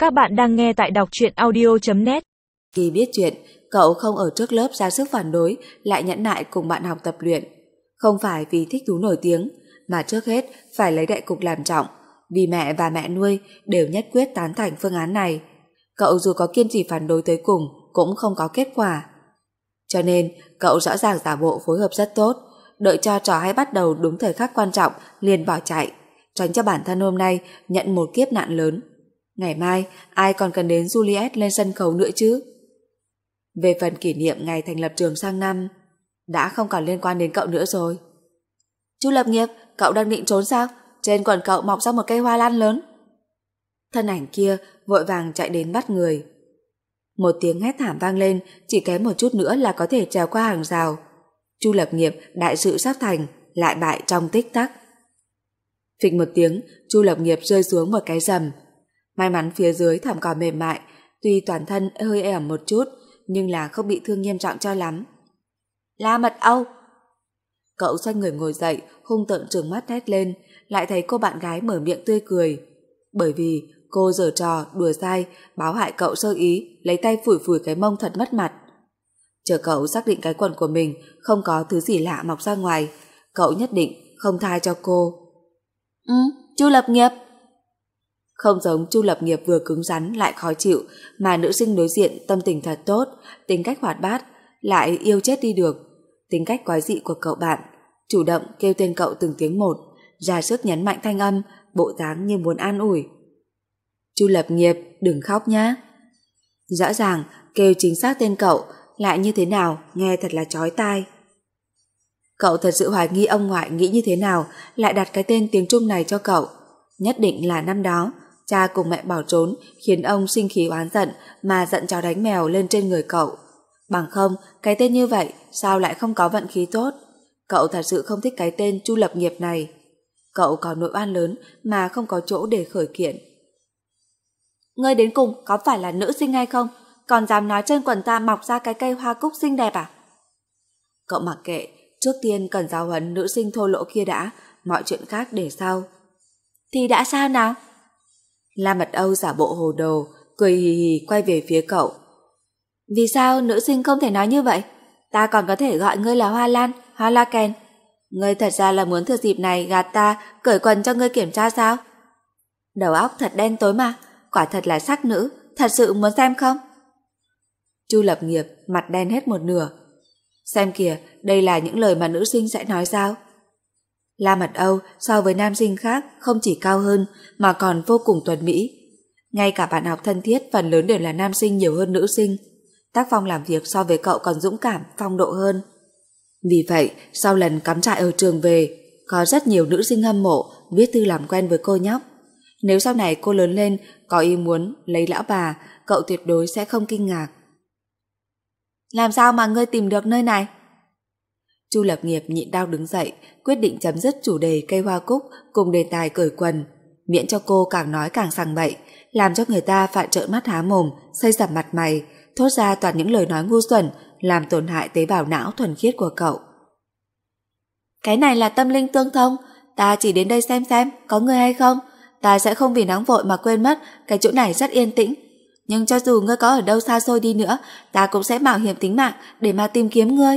Các bạn đang nghe tại đọc truyện audio.net. Khi biết chuyện, cậu không ở trước lớp ra sức phản đối, lại nhẫn nại cùng bạn học tập luyện. Không phải vì thích thú nổi tiếng, mà trước hết phải lấy đại cục làm trọng, vì mẹ và mẹ nuôi đều nhất quyết tán thành phương án này. Cậu dù có kiên trì phản đối tới cùng cũng không có kết quả. Cho nên, cậu rõ ràng giả bộ phối hợp rất tốt, đợi cho trò hay bắt đầu đúng thời khắc quan trọng liền bỏ chạy, tránh cho bản thân hôm nay nhận một kiếp nạn lớn. Ngày mai, ai còn cần đến Juliet lên sân khấu nữa chứ? Về phần kỷ niệm ngày thành lập trường sang năm, đã không còn liên quan đến cậu nữa rồi. Chu Lập Nghiệp, cậu đang định trốn sao? Trên quần cậu mọc ra một cây hoa lan lớn. Thân ảnh kia vội vàng chạy đến bắt người. Một tiếng hét thảm vang lên, chỉ kém một chút nữa là có thể trèo qua hàng rào. Chu Lập Nghiệp đại sự sắp thành, lại bại trong tích tắc. Phịch một tiếng, Chu Lập Nghiệp rơi xuống một cái rầm. May mắn phía dưới thảm cỏ mềm mại, tuy toàn thân hơi ẩm một chút, nhưng là không bị thương nghiêm trọng cho lắm. La Mật Âu! Cậu xoay người ngồi dậy, hung tợn trừng mắt hét lên, lại thấy cô bạn gái mở miệng tươi cười. Bởi vì cô giở trò, đùa dai, báo hại cậu sơ ý, lấy tay phủi phủi cái mông thật mất mặt. Chờ cậu xác định cái quần của mình không có thứ gì lạ mọc ra ngoài, cậu nhất định không tha cho cô. Chu Lập Nghiệp! Không giống Chu Lập Nghiệp vừa cứng rắn lại khó chịu, mà nữ sinh đối diện tâm tình thật tốt, tính cách hoạt bát, lại yêu chết đi được. Tính cách quái dị của cậu bạn, chủ động kêu tên cậu từng tiếng một, ra sức nhấn mạnh thanh âm, bộ dáng như muốn an ủi. Chu Lập Nghiệp, đừng khóc nhá. Rõ ràng kêu chính xác tên cậu, lại như thế nào nghe thật là chói tai. Cậu thật sự hoài nghi ông ngoại nghĩ như thế nào lại đặt cái tên tiếng Trung này cho cậu. Nhất định là năm đó cha cùng mẹ bỏ trốn khiến ông sinh khí oán giận mà giận chó đánh mèo lên trên người cậu. Bằng không, cái tên như vậy sao lại không có vận khí tốt? Cậu thật sự không thích cái tên Chu Lập Nghiệp này. Cậu có nỗi oan lớn mà không có chỗ để khởi kiện. Ngươi đến cùng có phải là nữ sinh hay không? Còn dám nói trên quần ta mọc ra cái cây hoa cúc xinh đẹp à? Cậu mặc kệ, trước tiên cần giáo huấn nữ sinh thô lỗ kia đã, mọi chuyện khác để sau. Thì đã sao nào? La Mật Âu giả bộ hồ đồ, cười hì hì quay về phía cậu. Vì sao nữ sinh không thể nói như vậy? Ta còn có thể gọi ngươi là Hoa Lan, Hoa La Kèn. Ngươi thật ra là muốn thừa dịp này gạt ta cởi quần cho ngươi kiểm tra sao? Đầu óc thật đen tối mà, quả thật là sắc nữ, thật sự muốn xem không? Chu Lập Nghiệp mặt đen hết một nửa. Xem kìa, đây là những lời mà nữ sinh sẽ nói sao? La Mật Âu so với nam sinh khác không chỉ cao hơn mà còn vô cùng tuấn mỹ. Ngay cả bạn học thân thiết phần lớn đều là nam sinh nhiều hơn nữ sinh. Tác phong làm việc so với cậu còn dũng cảm, phong độ hơn. Vì vậy, sau lần cắm trại ở trường về, có rất nhiều nữ sinh hâm mộ viết thư làm quen với cô nhóc. Nếu sau này cô lớn lên có ý muốn lấy lão bà, cậu tuyệt đối sẽ không kinh ngạc. Làm sao mà ngươi tìm được nơi này? Chu Lập Nghiệp nhịn đau đứng dậy, quyết định chấm dứt chủ đề cây hoa cúc cùng đề tài cởi quần, miễn cho cô càng nói càng sằng bậy, làm cho người ta phải trợn mắt há mồm, xây sẩm mặt mày, thốt ra toàn những lời nói ngu xuẩn, làm tổn hại tế bào não thuần khiết của cậu. Cái này là tâm linh tương thông, ta chỉ đến đây xem có người hay không, ta sẽ không vì nóng vội mà quên mất cái chỗ này rất yên tĩnh. Nhưng cho dù ngươi có ở đâu xa xôi đi nữa, ta cũng sẽ mạo hiểm tính mạng để mà tìm kiếm ngươi.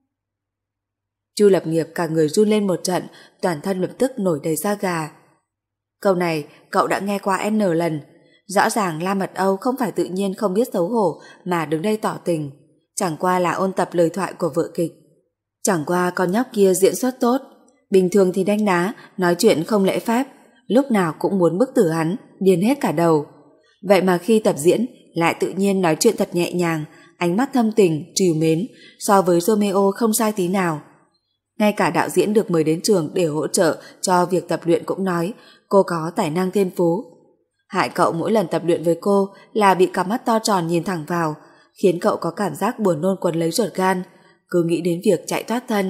Chu Lập Nghiệp cả người run lên một trận, toàn thân lập tức nổi đầy da gà. Câu này cậu đã nghe qua N lần. Rõ ràng La Mật Âu không phải tự nhiên không biết xấu hổ mà đứng đây tỏ tình. Chẳng qua là ôn tập lời thoại của vở kịch. Chẳng qua con nhóc kia diễn xuất tốt. Bình thường thì đánh đá, nói chuyện không lễ phép, lúc nào cũng muốn bức tử hắn, điên hết cả đầu. Vậy mà khi tập diễn lại tự nhiên nói chuyện thật nhẹ nhàng, ánh mắt thâm tình, trìu mến, so với Romeo không sai tí nào. Ngay cả đạo diễn được mời đến trường để hỗ trợ cho việc tập luyện cũng nói cô có tài năng thiên phú. Hại cậu mỗi lần tập luyện với cô là bị cặp mắt to tròn nhìn thẳng vào, khiến cậu có cảm giác buồn nôn quấn lấy ruột gan, cứ nghĩ đến việc chạy thoát thân.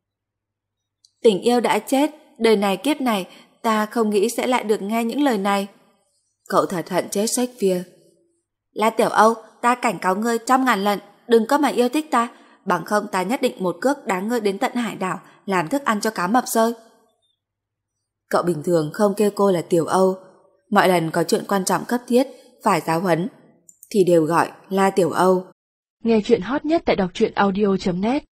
Tình yêu đã chết, đời này kiếp này ta không nghĩ sẽ lại được nghe những lời này. Cậu thật hận chết Shakespeare. La Tiểu Âu, ta cảnh cáo ngươi 100.000 lần, đừng có mà yêu thích ta, bằng không ta nhất định một cước đá ngươi đến tận hải đảo làm thức ăn cho cá mập rơi. Cậu bình thường không kêu cô là Tiểu Âu, mọi lần có chuyện quan trọng cấp thiết phải giáo huấn, thì đều gọi là Tiểu Âu. Nghe chuyện hot nhất tại đọc truyện audio.net